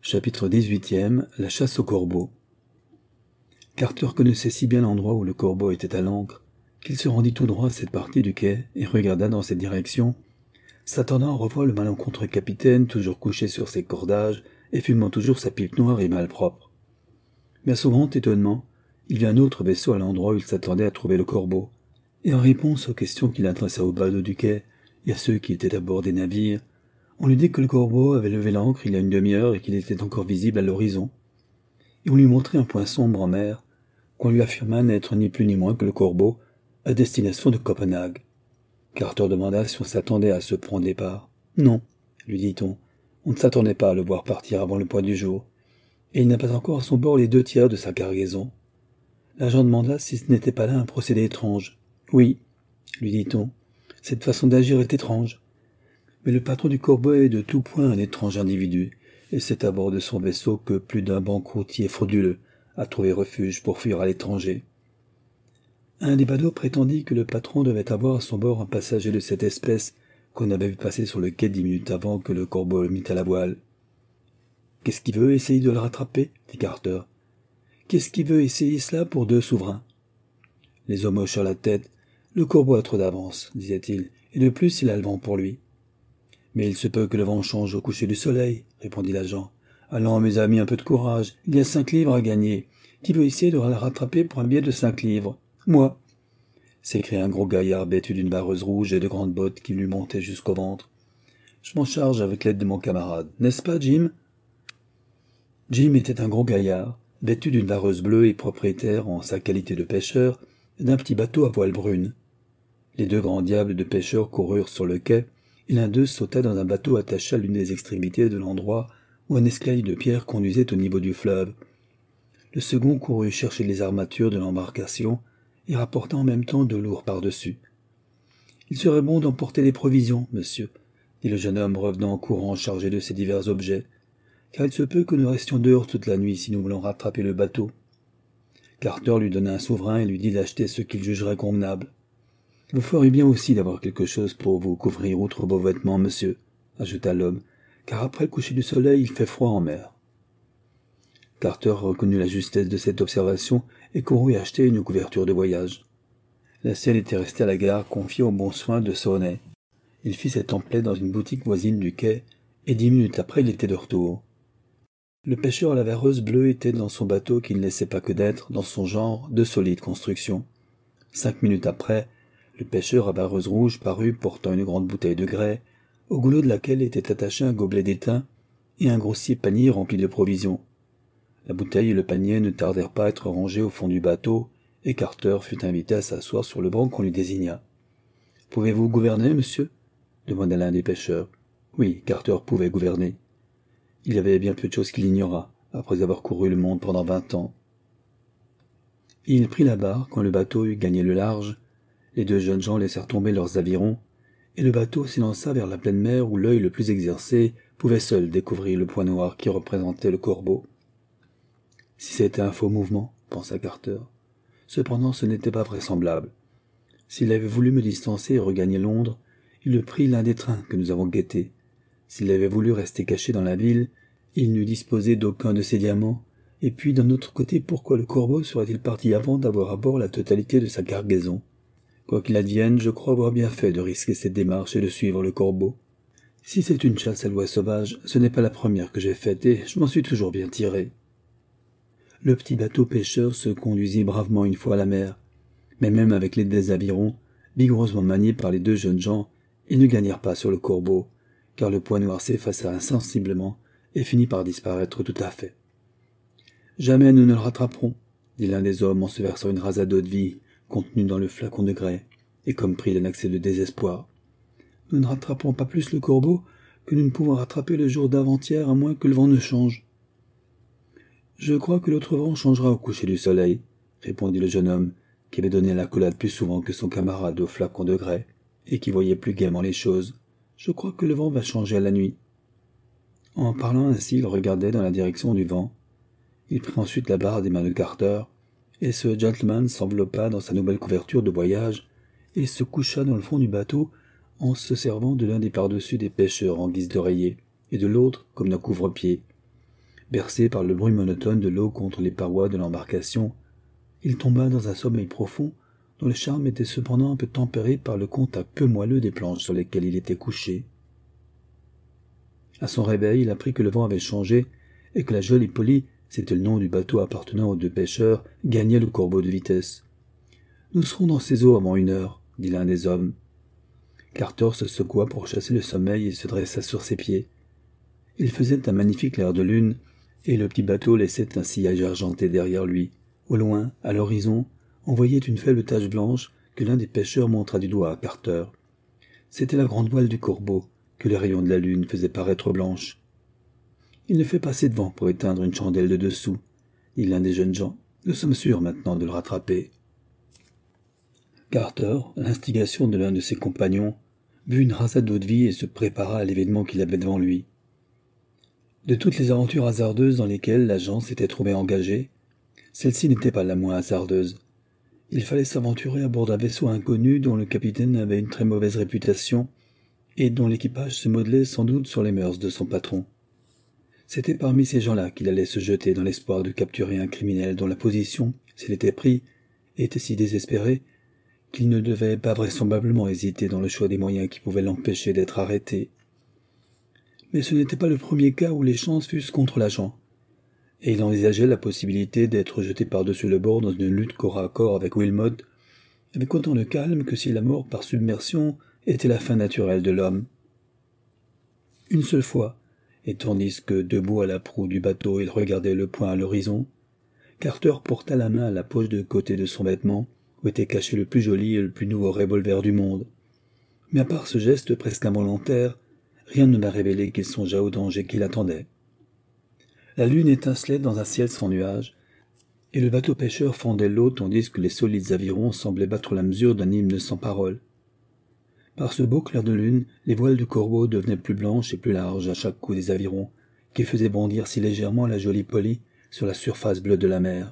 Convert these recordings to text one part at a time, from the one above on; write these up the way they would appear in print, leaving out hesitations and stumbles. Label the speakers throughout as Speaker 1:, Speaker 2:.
Speaker 1: Chapitre 18e. La chasse au corbeau. Carter connaissait si bien l'endroit où le corbeau était à l'ancre, qu'il se rendit tout droit à cette partie du quai et regarda dans cette direction, s'attendant à revoir le malencontreux capitaine toujours couché sur ses cordages et fumant toujours sa pipe noire et malpropre. Mais à son grand étonnement, il vit un autre vaisseau à l'endroit où il s'attendait à trouver le corbeau, et en réponse aux questions qu'il adressa aux badauds du quai et à ceux qui étaient à bord des navires, on lui dit que le corbeau avait levé l'ancre il y a une demi-heure et qu'il était encore visible à l'horizon. Et on lui montrait un point sombre en mer, qu'on lui affirma n'être ni plus ni moins que le corbeau, à destination de Copenhague. Carter demanda si on s'attendait à ce prompt départ. Non, lui dit-on, on ne s'attendait pas à le voir partir avant le point du jour, et il n'a pas encore à son bord les 2/3 de sa cargaison. L'agent demanda si ce n'était pas là un procédé étrange. Oui, lui dit-on, cette façon d'agir est étrange. Mais le patron du corbeau est de tout point un étrange individu, et c'est à bord de son vaisseau que plus d'un banqueroutier frauduleux a trouvé refuge pour fuir à l'étranger. Un des badauds prétendit que le patron devait avoir à son bord un passager de cette espèce qu'on avait vu passer sur le quai 10 minutes avant que le corbeau le mît à la voile. « Qu'est-ce qui veut essayer de le rattraper » dit Carter. « Qu'est-ce qui veut essayer cela pour 2 souverains ?» Les hommes hochèrent la tête. « Le corbeau a trop d'avance, disait-il, et de plus il a le vent pour lui. » « Mais il se peut que le vent change au coucher du soleil, » répondit l'agent. « Allons, mes amis, un peu de courage. Il y a 5 livres à gagner. Qui veut essayer de la rattraper pour un billet de 5 livres ? Moi !» s'écria un gros gaillard vêtu d'une vareuse rouge et de grandes bottes qui lui montaient jusqu'au ventre. « Je m'en charge avec l'aide de mon camarade, n'est-ce pas, Jim ?» Jim était un gros gaillard, vêtu d'une vareuse bleue et propriétaire, en sa qualité de pêcheur, d'un petit bateau à voile brune. Les 2 grands diables de pêcheurs coururent sur le quai, et l'un d'eux sauta dans un bateau attaché à l'une des extrémités de l'endroit où un escalier de pierre conduisait au niveau du fleuve. Le second courut chercher les armatures de l'embarcation et rapporta en même temps de lourds par-dessus. « Il serait bon d'emporter des provisions, monsieur, » dit le jeune homme revenant en courant chargé de ces divers objets, « car il se peut que nous restions dehors toute la nuit si nous voulons rattraper le bateau. » Carter lui donna un souverain et lui dit d'acheter ce qu'il jugerait convenable. « Vous feriez bien aussi d'avoir quelque chose pour vous couvrir outre vos vêtements, monsieur, » ajouta l'homme, « car après le coucher du soleil, il fait froid en mer. » Carter reconnut la justesse de cette observation et courut acheter une couverture de voyage. La sienne était restée à la gare, confiée aux bons soins de Saunay. Il fit cet emploi dans une boutique voisine du quai, et 10 minutes après il était de retour. Le pêcheur à la vareuse bleue était dans son bateau qui ne laissait pas que d'être, dans son genre, de solide construction. 5 minutes après, le pêcheur à vareuse rouge parut portant une grande bouteille de grès, au goulot de laquelle était attaché un gobelet d'étain et un grossier panier rempli de provisions. La bouteille et le panier ne tardèrent pas à être rangés au fond du bateau, et Carter fut invité à s'asseoir sur le banc qu'on lui désigna. « Pouvez-vous gouverner, monsieur » demanda l'un des pêcheurs. Oui, Carter pouvait gouverner. Il y avait bien peu de choses qu'il ignora, après avoir couru le monde pendant 20 ans. Il prit la barre quand le bateau eut gagné le large. Les 2 jeunes gens laissèrent tomber leurs avirons, et le bateau s'élança vers la pleine mer où l'œil le plus exercé pouvait seul découvrir le point noir qui représentait le corbeau. Si c'était un faux mouvement, pensa Carter. Cependant, ce n'était pas vraisemblable. S'il avait voulu me distancer et regagner Londres, il eût pris l'un des trains que nous avons guettés. S'il avait voulu rester caché dans la ville, il n'eût disposé d'aucun de ses diamants. Et puis, d'un autre côté, pourquoi le corbeau serait-il parti avant d'avoir à bord la totalité de sa cargaison ? Quoi qu'il advienne, je crois avoir bien fait de risquer cette démarche et de suivre le corbeau. Si c'est une chasse à l'oie sauvage, ce n'est pas la première que j'ai faite et je m'en suis toujours bien tiré. Le petit bateau pêcheur se conduisit bravement une fois à la mer, mais même avec l'aide des avirons, vigoureusement maniés par les 2 jeunes gens, ils ne gagnèrent pas sur le corbeau, car le point noir s'effaça insensiblement et finit par disparaître tout à fait. « Jamais nous ne le rattraperons, » dit l'un des hommes en se versant une rasade d'eau-de-vie contenue dans le flacon de grès, et comme pris d'un accès de désespoir. « Nous ne rattraperons pas plus le corbeau que nous ne pouvons rattraper le jour d'avant-hier à moins que le vent ne change. »« Je crois que l'autre vent changera au coucher du soleil, » répondit le jeune homme, qui avait donné l'accolade plus souvent que son camarade au flacon de grès, et qui voyait plus gaiement les choses. « Je crois que le vent va changer à la nuit. » En parlant ainsi, il regardait dans la direction du vent. Il prit ensuite la barre des mains de Carter, et ce gentleman s'enveloppa dans sa nouvelle couverture de voyage et se coucha dans le fond du bateau en se servant de l'un des par-dessus des pêcheurs en guise d'oreiller et de l'autre comme d'un couvre-pied. Bercé par le bruit monotone de l'eau contre les parois de l'embarcation, il tomba dans un sommeil profond dont le charme était cependant un peu tempéré par le contact peu moelleux des planches sur lesquelles il était couché. À son réveil, il apprit que le vent avait changé et que la Jolie Polly, c'était le nom du bateau appartenant aux deux pêcheurs, gagnait le Corbeau de vitesse. « Nous serons dans ces eaux avant 1 heure, » dit l'un des hommes. Carter se secoua pour chasser le sommeil et se dressa sur ses pieds. Il faisait un magnifique clair de lune, et le petit bateau laissait un sillage argenté derrière lui. Au loin, à l'horizon, on voyait une faible tache blanche que l'un des pêcheurs montra du doigt à Carter. C'était la grande voile du Corbeau, que les rayons de la lune faisaient paraître blanche. « Il ne fait pas assez de vent pour éteindre une chandelle de dessous, » dit l'un des jeunes gens. « Nous sommes sûrs maintenant de le rattraper. » Carter, à l'instigation de l'un de ses compagnons, but une rasade d'eau-de-vie et se prépara à l'événement qu'il avait devant lui. De toutes les aventures hasardeuses dans lesquelles l'agent s'était trouvé engagé, celle-ci n'était pas la moins hasardeuse. Il fallait s'aventurer à bord d'un vaisseau inconnu dont le capitaine avait une très mauvaise réputation et dont l'équipage se modelait sans doute sur les mœurs de son patron. C'était parmi ces gens-là qu'il allait se jeter dans l'espoir de capturer un criminel dont la position, s'il était pris, était si désespérée qu'il ne devait pas vraisemblablement hésiter dans le choix des moyens qui pouvaient l'empêcher d'être arrêté. Mais ce n'était pas le premier cas où les chances fussent contre l'agent, et il envisageait la possibilité d'être jeté par-dessus le bord dans une lutte corps à corps avec Wilmot, avec autant de calme que si la mort par submersion était la fin naturelle de l'homme. Une seule fois, et tandis que, debout à la proue du bateau, il regardait le point à l'horizon, Carter porta la main à la poche de côté de son vêtement, où était caché le plus joli et le plus nouveau revolver du monde. Mais à part ce geste presque involontaire, rien ne m'a révélé qu'il songeât au danger qui l'attendait. La lune étincelait dans un ciel sans nuages, et le bateau pêcheur fendait l'eau tandis que les solides avirons semblaient battre la mesure d'un hymne sans paroles. Par ce beau clair de lune, les voiles du Corbeau devenaient plus blanches et plus larges à chaque coup des avirons, qui faisaient bondir si légèrement la Jolie Polly sur la surface bleue de la mer.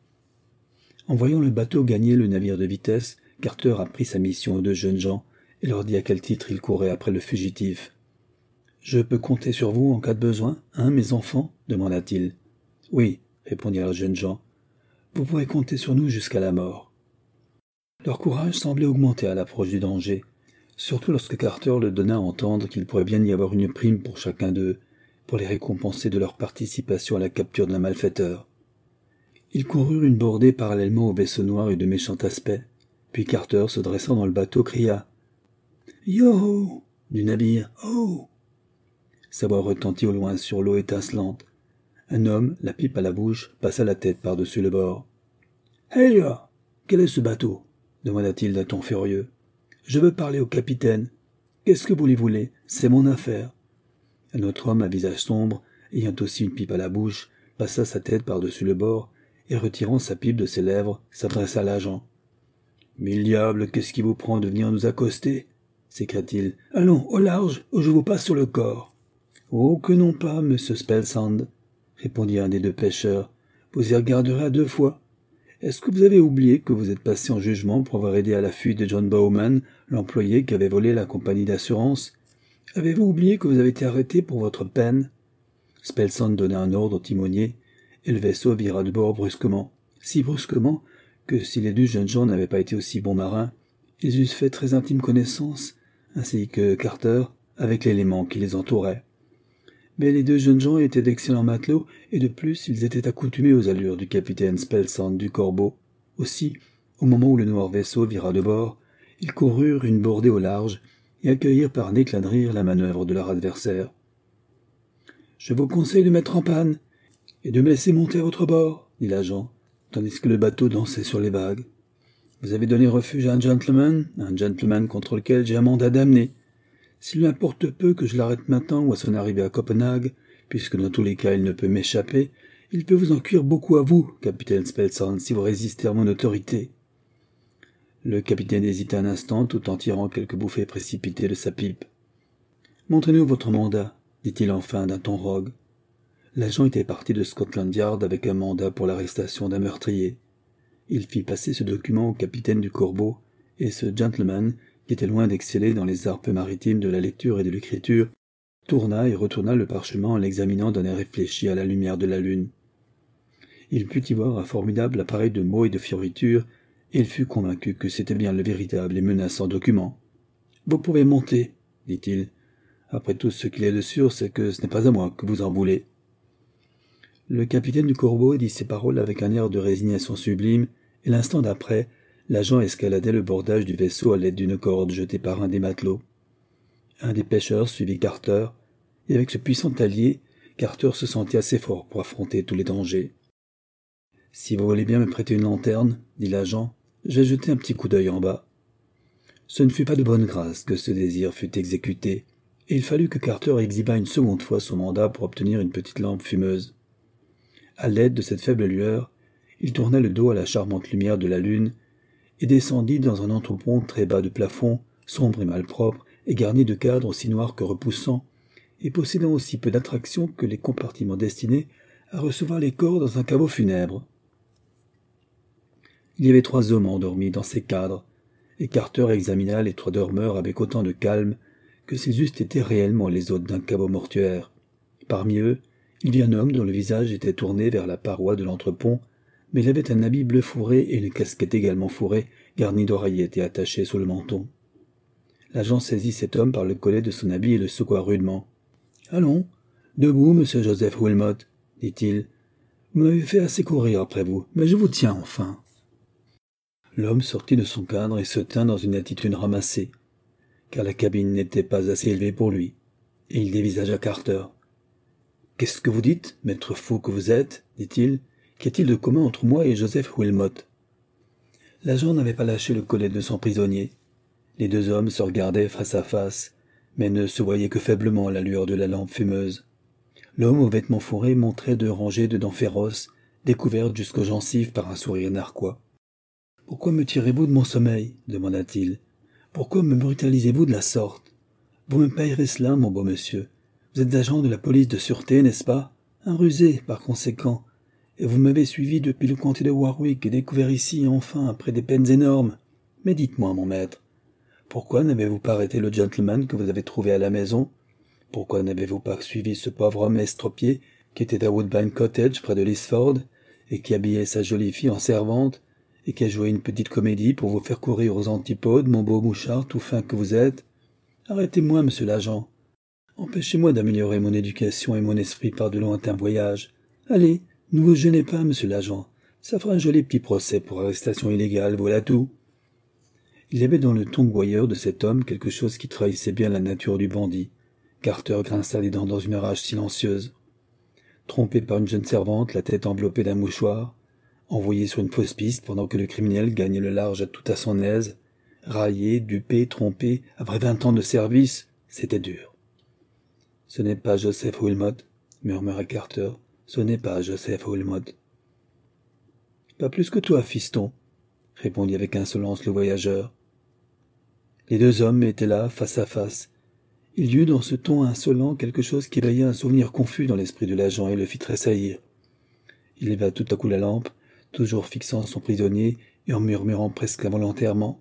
Speaker 1: En voyant le bateau gagner le navire de vitesse, Carter apprit sa mission aux deux jeunes gens et leur dit à quel titre il courait après le fugitif. « Je peux compter sur vous en cas de besoin, hein, mes enfants ?» demanda-t-il. « Oui, » répondirent les jeunes gens. « Vous pourrez compter sur nous jusqu'à la mort. » Leur courage semblait augmenter à l'approche du danger, surtout lorsque Carter leur donna à entendre qu'il pourrait bien y avoir une prime pour chacun d'eux, pour les récompenser de leur participation à la capture d'un malfaiteur. Ils coururent une bordée parallèlement au vaisseau noir et de méchant aspect, puis Carter, se dressant dans le bateau, cria « Yo !» du navire. « Oh !» Sa voix retentit au loin sur l'eau étincelante. Un homme, la pipe à la bouche, passa la tête par-dessus le bord. « Hey là ! Quel est ce bateau ?» demanda-t-il d'un ton furieux. « Je veux parler au capitaine. Qu'est-ce que vous lui voulez ? C'est mon affaire. » Un autre homme à visage sombre, ayant aussi une pipe à la bouche, passa sa tête par-dessus le bord et, retirant sa pipe de ses lèvres, s'adressa à l'agent. « Mille diables, qu'est-ce qui vous prend de venir nous accoster ?» s'écria-t-il. « Allons, au large, ou je vous passe sur le corps. »« Oh, que non pas, monsieur Spellsand, » répondit un des deux pêcheurs. « Vous y regarderez à 2 fois. Est-ce que vous avez oublié que vous êtes passé en jugement pour avoir aidé à la fuite de John Bowman, l'employé qui avait volé la compagnie d'assurance? Avez-vous oublié que vous avez été arrêté pour votre peine ?» Spellsand donna un ordre au timonier, et le vaisseau vira de bord brusquement, si brusquement que si les 2 jeunes gens n'avaient pas été aussi bons marins, ils eussent fait très intime connaissance, ainsi que Carter, avec l'élément qui les entourait. Mais les 2 jeunes gens étaient d'excellents matelots, et de plus ils étaient accoutumés aux allures du capitaine Spellsand du Corbeau. Aussi, au moment où le noir vaisseau vira de bord, ils coururent une bordée au large et accueillirent par un éclat de rire la manœuvre de leur adversaire. « Je vous conseille de mettre en panne et de me laisser monter à votre bord, » dit l'agent, tandis que le bateau dansait sur les vagues. « Vous avez donné refuge à un gentleman contre lequel j'ai un mandat d'amener. S'il lui importe peu que je l'arrête maintenant ou à son arrivée à Copenhague, puisque dans tous les cas il ne peut m'échapper, il peut vous en cuire beaucoup à vous, capitaine Spellsand, si vous résistez à mon autorité. » Le capitaine hésita un instant tout en tirant quelques bouffées précipitées de sa pipe. « Montrez-nous votre mandat, » dit-il enfin d'un ton rogue. L'agent était parti de Scotland Yard avec un mandat pour l'arrestation d'un meurtrier. Il fit passer ce document au capitaine du Corbeau, et ce gentleman, qui était loin d'exceller dans les arts peu maritimes de la lecture et de l'écriture, tourna et retourna le parchemin en l'examinant d'un air réfléchi à la lumière de la lune. Il put y voir un formidable appareil de mots et de fioritures, et il fut convaincu que c'était bien le véritable et menaçant document. « Vous pouvez monter, » dit-il. « Après tout, ce qu'il est de sûr, c'est que ce n'est pas à moi que vous en voulez. » Le capitaine du Corbeau dit ces paroles avec un air de résignation sublime, et l'instant d'après, l'agent escaladait le bordage du vaisseau à l'aide d'une corde jetée par un des matelots. Un des pêcheurs suivit Carter, et avec ce puissant allié, Carter se sentit assez fort pour affronter tous les dangers. « Si vous voulez bien me prêter une lanterne, » dit l'agent, « je vais jeter un petit coup d'œil en bas. » Ce ne fut pas de bonne grâce que ce désir fut exécuté, et il fallut que Carter exhibât une seconde fois son mandat pour obtenir une petite lampe fumeuse. À l'aide de cette faible lueur, il tourna le dos à la charmante lumière de la lune et descendit dans un entrepont très bas de plafond, sombre et malpropre, et garni de cadres aussi noirs que repoussants, et possédant aussi peu d'attraction que les compartiments destinés à recevoir les corps dans un caveau funèbre. Il y avait 3 hommes endormis dans ces cadres, et Carter examina les 3 dormeurs avec autant de calme que s'ils eussent été réellement les hôtes d'un caveau mortuaire. Parmi eux, il vit un homme dont le visage était tourné vers la paroi de l'entrepont, mais il avait un habit bleu fourré et une casquette également fourrée, garnie d'oreillettes et attachée sous le menton. L'agent saisit cet homme par le collet de son habit et le secoua rudement. « Allons, debout, monsieur Joseph Wilmot, dit-il. Vous m'avez fait assez courir après vous, mais je vous tiens enfin. » L'homme sortit de son cadre et se tint dans une attitude ramassée, car la cabine n'était pas assez élevée pour lui, et il dévisagea Carter. « Qu'est-ce que vous dites, maître fou que vous êtes ?» dit-il. « Qu'y a-t-il de commun entre moi et Joseph Wilmot ?» L'agent n'avait pas lâché le collet de son prisonnier. Les 2 hommes se regardaient face à face, mais ne se voyaient que faiblement à la lueur de la lampe fumeuse. L'homme aux vêtements fourrés montrait 2 rangées de dents féroces, découvertes jusqu'aux gencives par un sourire narquois. « Pourquoi me tirez-vous de mon sommeil ?» demanda-t-il. « Pourquoi me brutalisez-vous de la sorte? Vous me payerez cela, mon beau monsieur. Vous êtes agent de la police de sûreté, n'est-ce pas? Un rusé, par conséquent. Et vous m'avez suivi depuis le comté de Warwick et découvert ici, enfin, après des peines énormes. Mais dites-moi, mon maître, pourquoi n'avez-vous pas arrêté le gentleman que vous avez trouvé à la maison? Pourquoi n'avez-vous pas suivi ce pauvre homme estropié qui était à Woodbine Cottage, près de Lisford, et qui habillait sa jolie fille en servante, et qui a joué une petite comédie pour vous faire courir aux antipodes, mon beau mouchard tout fin que vous êtes? Arrêtez-moi, monsieur l'agent. Empêchez-moi d'améliorer mon éducation et mon esprit par de lointains voyages. Allez, ne vous gênez pas, monsieur l'agent. Ça fera un joli petit procès pour arrestation illégale, voilà tout. » Il y avait dans le ton gouailleur de cet homme quelque chose qui trahissait bien la nature du bandit. Carter grinça les dents dans une rage silencieuse. Trompé par une jeune servante, la tête enveloppée d'un mouchoir, envoyé sur une fausse piste pendant que le criminel gagnait le large tout à son aise, raillé, dupé, trompé, après 20 ans de service, c'était dur. « Ce n'est pas Joseph Wilmot, » murmura Carter. « Ce n'est pas Joseph Wilmot. »« Pas plus que toi, fiston, » répondit avec insolence le voyageur. Les 2 hommes étaient là, face à face. Il y eut dans ce ton insolent quelque chose qui éveilla un souvenir confus dans l'esprit de l'agent et le fit tressaillir. Il leva tout à coup la lampe, toujours fixant son prisonnier et en murmurant presque involontairement.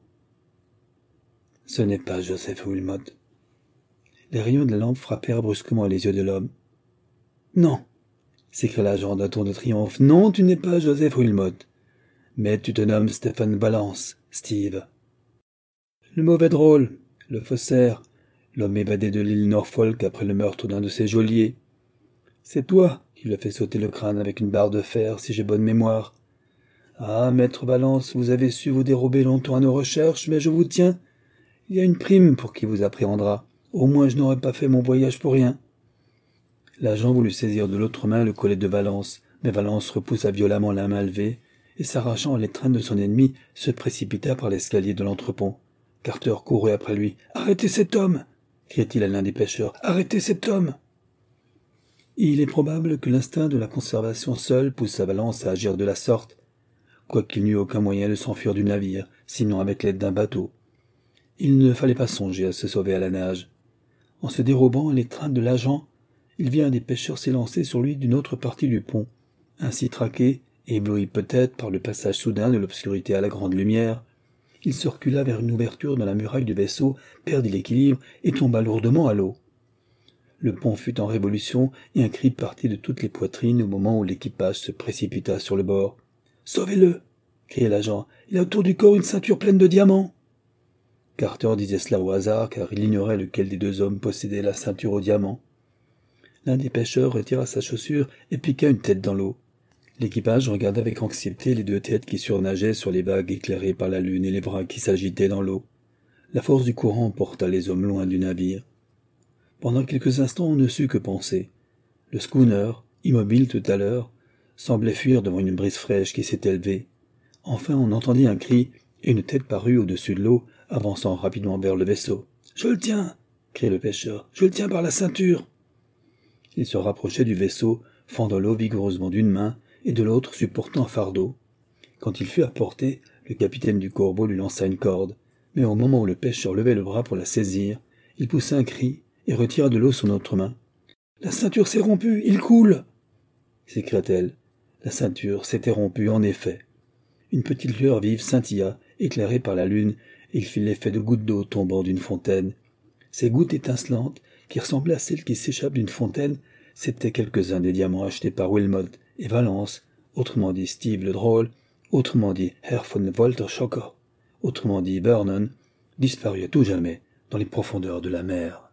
Speaker 1: « Ce n'est pas Joseph Wilmot. » Les rayons de la lampe frappèrent brusquement les yeux de l'homme. « Non !» s'écria l'agent d'un ton de triomphe. « Non, tu n'es pas Joseph Wilmot. Mais tu te nommes Stephen Vallance, Steve. » Le mauvais drôle, le faussaire, l'homme évadé de l'île Norfolk après le meurtre d'un de ses geôliers. C'est toi qui lui as fait sauter le crâne avec une barre de fer, si j'ai bonne mémoire. Ah, maître Vallance, vous avez su vous dérober longtemps à nos recherches, mais je vous tiens. Il y a une prime pour qui vous appréhendra. Au moins je n'aurais pas fait mon voyage pour rien. L'agent voulut saisir de l'autre main le collet de Vallance, mais Vallance repoussa violemment la main levée, et s'arrachant l'étreinte de son ennemi, se précipita par l'escalier de l'entrepont. Carter courut après lui. « Arrêtez cet homme !» cria-t-il à l'un des pêcheurs. « Arrêtez cet homme !» Il est probable que l'instinct de la conservation seul poussa Vallance à agir de la sorte, quoiqu'il n'eût aucun moyen de s'enfuir du navire, sinon avec l'aide d'un bateau. Il ne fallait pas songer à se sauver à la nage. En se dérobant à l'étreinte de l'agent, il vit un des pêcheurs s'élancer sur lui d'une autre partie du pont. Ainsi traqué, ébloui peut-être par le passage soudain de l'obscurité à la grande lumière, il se recula vers une ouverture dans la muraille du vaisseau, perdit l'équilibre et tomba lourdement à l'eau. Le pont fut en révolution et un cri partit de toutes les poitrines au moment où l'équipage se précipita sur le bord. « Sauvez-le » criait l'agent. « Il a autour du corps une ceinture pleine de diamants. » Carter disait cela au hasard car il ignorait lequel des deux hommes possédait la ceinture aux diamants. L'un des pêcheurs retira sa chaussure et piqua une tête dans l'eau. L'équipage regarda avec anxiété les deux têtes qui surnageaient sur les vagues éclairées par la lune et les bras qui s'agitaient dans l'eau. La force du courant porta les hommes loin du navire. Pendant quelques instants, on ne sut que penser. Le schooner, immobile tout à l'heure, semblait fuir devant une brise fraîche qui s'était élevée. Enfin, on entendit un cri, et une tête parut au-dessus de l'eau, avançant rapidement vers le vaisseau. « Je le tiens !» criait le pêcheur. « Je le tiens par la ceinture !» Il se rapprochait du vaisseau, fendant l'eau vigoureusement d'une main, et de l'autre supportant un fardeau. Quand il fut à portée, le capitaine du Corbeau lui lança une corde, mais au moment où le pêcheur levait le bras pour la saisir, il poussa un cri et retira de l'eau son autre main. « La ceinture s'est rompue, il coule !» s'écria-t-elle. La ceinture s'était rompue en effet. Une petite lueur vive scintilla, éclairée par la lune, et il fit l'effet de gouttes d'eau tombant d'une fontaine. Ces gouttes étincelantes, qui ressemblaient à celles qui s'échappent d'une fontaine, c'étaient quelques-uns des diamants achetés par Wilmot et Valence, autrement dit Steve le Drôle, autrement dit Herr von Wolterschocker, autrement dit Vernon, disparus à tout jamais dans les profondeurs de la mer.